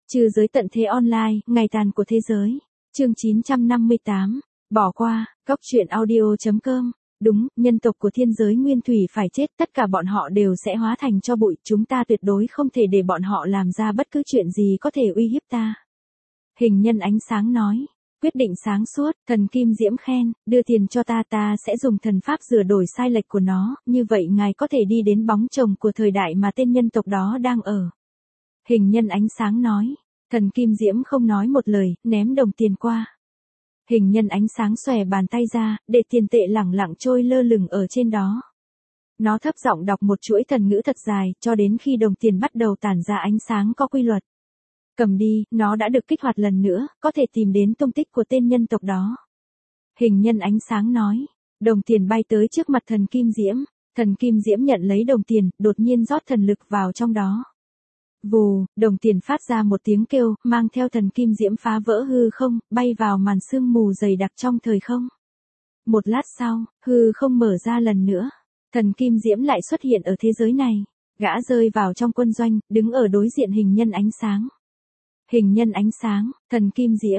Trừ giới tận thế online, ngày tàn của thế giới. Chương 958. Bỏ qua, góc truyện audio.com. Đúng, nhân tộc của thiên giới nguyên thủy phải chết, tất cả bọn họ đều sẽ hóa thành tro bụi, chúng ta tuyệt đối không thể để bọn họ làm ra bất cứ chuyện gì có thể uy hiếp ta. Hình nhân ánh sáng nói. Quyết định sáng suốt, thần Kim Diễm khen, đưa tiền cho ta sẽ dùng thần pháp sửa đổi sai lệch của nó, như vậy ngài có thể đi đến bóng chồng của thời đại mà tên nhân tộc đó đang ở. Hình nhân ánh sáng nói, thần Kim Diễm không nói một lời, ném đồng tiền qua. Hình nhân ánh sáng xòe bàn tay ra, để tiền tệ lẳng lặng trôi lơ lửng ở trên đó. Nó thấp giọng đọc một chuỗi thần ngữ thật dài, cho đến khi đồng tiền bắt đầu tản ra ánh sáng có quy luật. Cầm đi, nó đã được kích hoạt lần nữa, có thể tìm đến tung tích của tên nhân tộc đó. Hình nhân ánh sáng nói, đồng tiền bay tới trước mặt thần Kim Diễm. Thần Kim Diễm nhận lấy đồng tiền, đột nhiên rót thần lực vào trong đó. Vù, đồng tiền phát ra một tiếng kêu, mang theo thần Kim Diễm phá vỡ hư không, bay vào màn sương mù dày đặc trong thời không. Một lát sau, hư không mở ra lần nữa. Thần Kim Diễm lại xuất hiện ở thế giới này. Gã rơi vào trong quân doanh, đứng ở đối diện hình nhân ánh sáng. Hình nhân ánh sáng, thần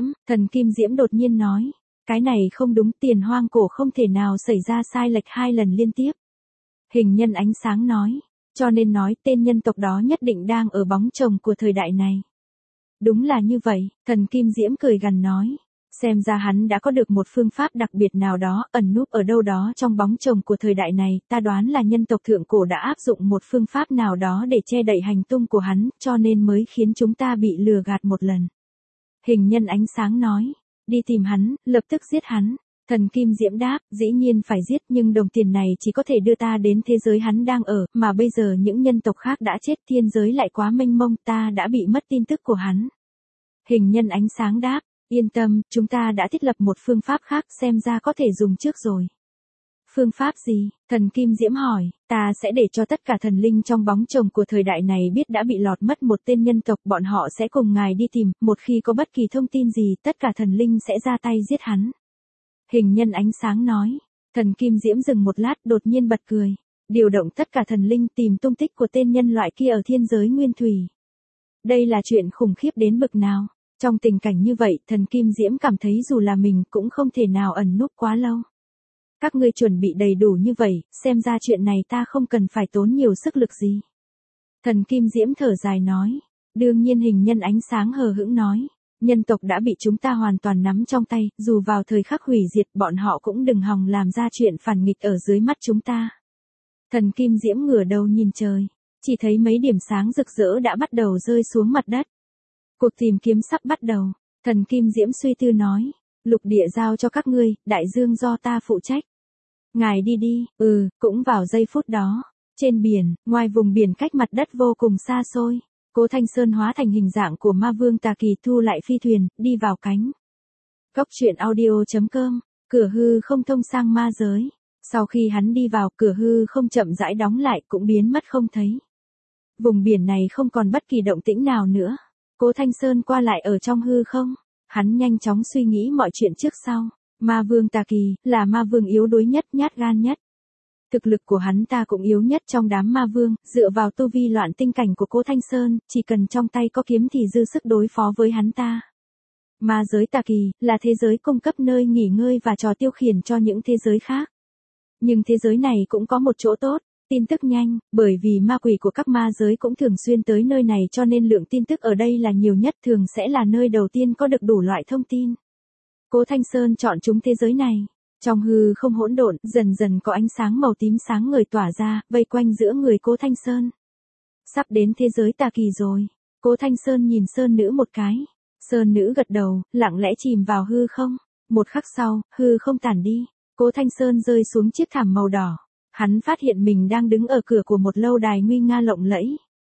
Kim Diễm đột nhiên nói. Cái này không đúng, tiền hoang cổ không thể nào xảy ra sai lệch 2 lần liên tiếp. Hình nhân ánh sáng nói. Cho nên nói tên nhân tộc đó nhất định đang ở bóng chồng của thời đại này. Đúng là như vậy, thần Kim Diễm cười gằn nói. Xem ra hắn đã có được một phương pháp đặc biệt nào đó, ẩn núp ở đâu đó trong bóng chồng của thời đại này, ta đoán là nhân tộc thượng cổ đã áp dụng một phương pháp nào đó để che đậy hành tung của hắn, cho nên mới khiến chúng ta bị lừa gạt một lần. Hình nhân ánh sáng nói, đi tìm hắn, lập tức giết hắn. Thần Kim Diễm đáp, dĩ nhiên phải giết, nhưng đồng tiền này chỉ có thể đưa ta đến thế giới hắn đang ở, mà bây giờ những nhân tộc khác đã chết, thiên giới lại quá mênh mông, ta đã bị mất tin tức của hắn. Hình nhân ánh sáng đáp, yên tâm, chúng ta đã thiết lập một phương pháp khác, xem ra có thể dùng trước rồi. Phương pháp gì? Thần Kim Diễm hỏi, ta sẽ để cho tất cả thần linh trong bóng chồng của thời đại này biết đã bị lọt mất một tên nhân tộc, bọn họ sẽ cùng ngài đi tìm, một khi có bất kỳ thông tin gì, tất cả thần linh sẽ ra tay giết hắn. Hình nhân ánh sáng nói, thần Kim Diễm dừng một lát, đột nhiên bật cười. Điều động tất cả thần linh tìm tung tích của tên nhân loại kia ở thiên giới nguyên thủy. Đây là chuyện khủng khiếp đến bực nào. Trong tình cảnh như vậy, thần Kim Diễm cảm thấy dù là mình cũng không thể nào ẩn núp quá lâu. Các ngươi chuẩn bị đầy đủ như vậy, xem ra chuyện này ta không cần phải tốn nhiều sức lực gì. Thần Kim Diễm thở dài nói. Đương nhiên hình nhân ánh sáng hờ hững nói. Nhân tộc đã bị chúng ta hoàn toàn nắm trong tay, dù vào thời khắc hủy diệt bọn họ cũng đừng hòng làm ra chuyện phản nghịch ở dưới mắt chúng ta. Thần Kim Diễm ngửa đầu nhìn trời, chỉ thấy mấy điểm sáng rực rỡ đã bắt đầu rơi xuống mặt đất. Cuộc tìm kiếm sắp bắt đầu, thần Kim Diễm suy tư nói, lục địa giao cho các ngươi, đại dương do ta phụ trách. Ngài đi đi, cũng vào giây phút đó, trên biển, ngoài vùng biển cách mặt đất vô cùng xa xôi. Cố Thanh Sơn hóa thành hình dạng của ma vương Tà Kỳ thu lại phi thuyền, đi vào cánh. Góc truyện audio.com, cửa hư không thông sang ma giới. Sau khi hắn đi vào, cửa hư không chậm rãi đóng lại cũng biến mất không thấy. Vùng biển này không còn bất kỳ động tĩnh nào nữa. Cố Thanh Sơn qua lại ở trong hư không. Hắn nhanh chóng suy nghĩ mọi chuyện trước sau. Ma vương Tà Kỳ, là ma vương yếu đuối nhất, nhát gan nhất. Thực lực của hắn ta cũng yếu nhất trong đám ma vương, dựa vào tu vi loạn tinh cảnh của Cố Thanh Sơn, chỉ cần trong tay có kiếm thì dư sức đối phó với hắn ta. Ma giới Tà Kỳ, là thế giới cung cấp nơi nghỉ ngơi và trò tiêu khiển cho những thế giới khác. Nhưng thế giới này cũng có một chỗ tốt, tin tức nhanh, bởi vì ma quỷ của các ma giới cũng thường xuyên tới nơi này cho nên lượng tin tức ở đây là nhiều nhất, thường sẽ là nơi đầu tiên có được đủ loại thông tin. Cố Thanh Sơn chọn chúng thế giới này. Trong hư không hỗn độn, dần dần có ánh sáng màu tím sáng ngời tỏa ra, vây quanh giữa người Cố Thanh Sơn. Sắp đến thế giới Tà Kỳ rồi. Cố Thanh Sơn nhìn Sơn Nữ một cái. Sơn Nữ gật đầu, lặng lẽ chìm vào hư không. Một khắc sau, hư không tản đi. Cố Thanh Sơn rơi xuống chiếc thảm màu đỏ. Hắn phát hiện mình đang đứng ở cửa của một lâu đài nguy nga lộng lẫy.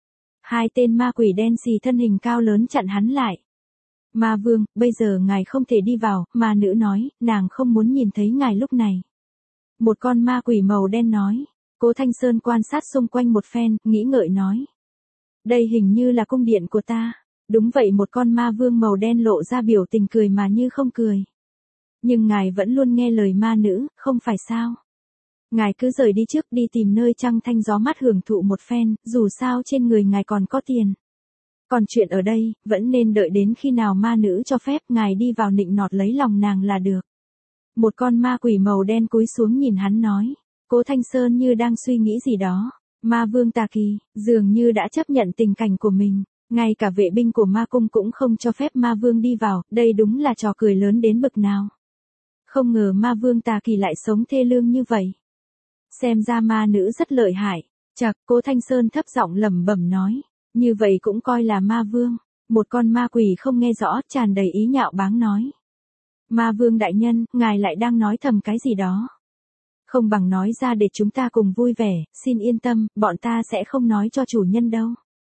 2 tên ma quỷ đen xì thân hình cao lớn chặn hắn lại. Ma vương, bây giờ ngài không thể đi vào, ma nữ nói, nàng không muốn nhìn thấy ngài lúc này. Một con ma quỷ màu đen nói. Cố Thanh Sơn quan sát xung quanh một phen, nghĩ ngợi nói. Đây hình như là cung điện của ta. Đúng vậy, một con ma vương màu đen lộ ra biểu tình cười mà như không cười. Nhưng ngài vẫn luôn nghe lời ma nữ, không phải sao? Ngài cứ rời đi trước, đi tìm nơi trăng thanh gió mát hưởng thụ một phen, dù sao trên người ngài còn có tiền. Còn chuyện ở đây, vẫn nên đợi đến khi nào ma nữ cho phép ngài đi vào nịnh nọt lấy lòng nàng là được. Một con ma quỷ màu đen cúi xuống nhìn hắn nói. Cố Thanh Sơn như đang suy nghĩ gì đó. Ma vương Tà Kỳ, dường như đã chấp nhận tình cảnh của mình. Ngay cả vệ binh của ma cung cũng không cho phép ma vương đi vào, đây đúng là trò cười lớn đến bực nào. Không ngờ ma vương Tà Kỳ lại sống thê lương như vậy. Xem ra ma nữ rất lợi hại. Chậc, Cố Thanh Sơn thấp giọng lẩm bẩm nói. Như vậy cũng coi là ma vương. Một con ma quỷ không nghe rõ, tràn đầy ý nhạo báng nói. Ma vương đại nhân, ngài lại đang nói thầm cái gì đó. Không bằng nói ra để chúng ta cùng vui vẻ, xin yên tâm, bọn ta sẽ không nói cho chủ nhân đâu.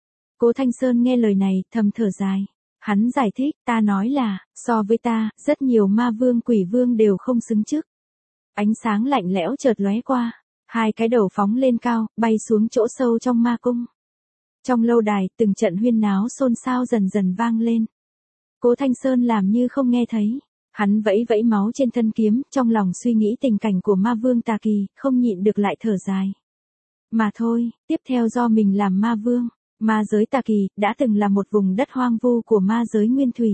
Cố Thanh Sơn nghe lời này, thầm thở dài. Hắn giải thích, ta nói là, so với ta, rất nhiều ma vương quỷ vương đều không xứng chức. Ánh sáng lạnh lẽo chợt lóe qua, hai cái đầu phóng lên cao, bay xuống chỗ sâu trong ma cung. Trong lâu đài, từng trận huyên náo xôn xao dần dần vang lên. Cố Thanh Sơn làm như không nghe thấy. Hắn vẫy vẫy máu trên thân kiếm, trong lòng suy nghĩ tình cảnh của ma vương Tà Kỳ, không nhịn được lại thở dài. Mà thôi, tiếp theo do mình làm ma vương, ma giới Tà Kỳ, đã từng là một vùng đất hoang vu của ma giới nguyên thủy.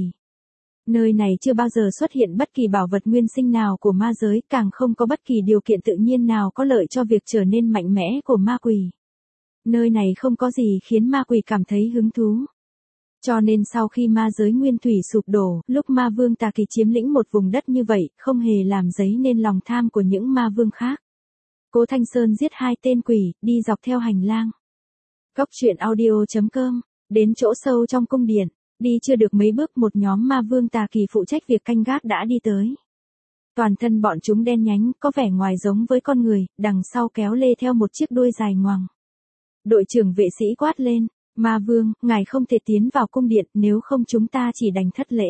Nơi này chưa bao giờ xuất hiện bất kỳ bảo vật nguyên sinh nào của ma giới, càng không có bất kỳ điều kiện tự nhiên nào có lợi cho việc trở nên mạnh mẽ của ma quỷ. Nơi này không có gì khiến ma quỷ cảm thấy hứng thú. Cho nên sau khi ma giới nguyên thủy sụp đổ, lúc ma vương Tà Kỳ chiếm lĩnh một vùng đất như vậy, không hề làm dấy nên lòng tham của những ma vương khác. Cố Thanh Sơn giết hai tên quỷ, đi dọc theo hành lang. Góc truyện audio.com, đến chỗ sâu trong cung điện, đi chưa được mấy bước một nhóm ma vương Tà Kỳ phụ trách việc canh gác đã đi tới. Toàn thân bọn chúng đen nhánh, có vẻ ngoài giống với con người, đằng sau kéo lê theo một chiếc đuôi dài ngoằng. Đội trưởng vệ sĩ quát lên. Ma vương, ngài không thể tiến vào cung điện, nếu không chúng ta chỉ đành thất lễ.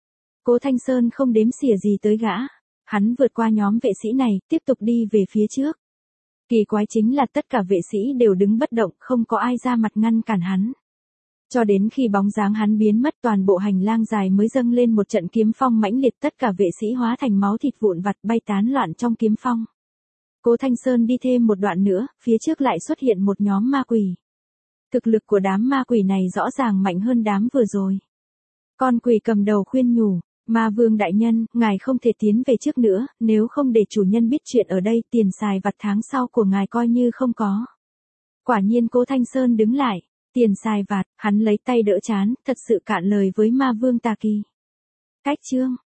Cố Thanh Sơn không đếm xỉa gì tới gã. Hắn vượt qua nhóm vệ sĩ này, tiếp tục đi về phía trước. Kỳ quái chính là tất cả vệ sĩ đều đứng bất động, không có ai ra mặt ngăn cản hắn. Cho đến khi bóng dáng hắn biến mất, toàn bộ hành lang dài mới dâng lên một trận kiếm phong mãnh liệt, tất cả vệ sĩ hóa thành máu thịt vụn vặt bay tán loạn trong kiếm phong. Cố Thanh Sơn đi thêm một đoạn nữa, phía trước lại xuất hiện một nhóm ma quỷ. Thực lực của đám ma quỷ này rõ ràng mạnh hơn đám vừa rồi. Con quỷ cầm đầu khuyên nhủ, ma vương đại nhân, ngài không thể tiến về trước nữa, nếu không để chủ nhân biết chuyện ở đây, tiền xài vặt tháng sau của ngài coi như không có. Quả nhiên Cố Thanh Sơn đứng lại, tiền xài vặt, hắn lấy tay đỡ chán, thật sự cạn lời với ma vương Tà Kỳ. Cách chương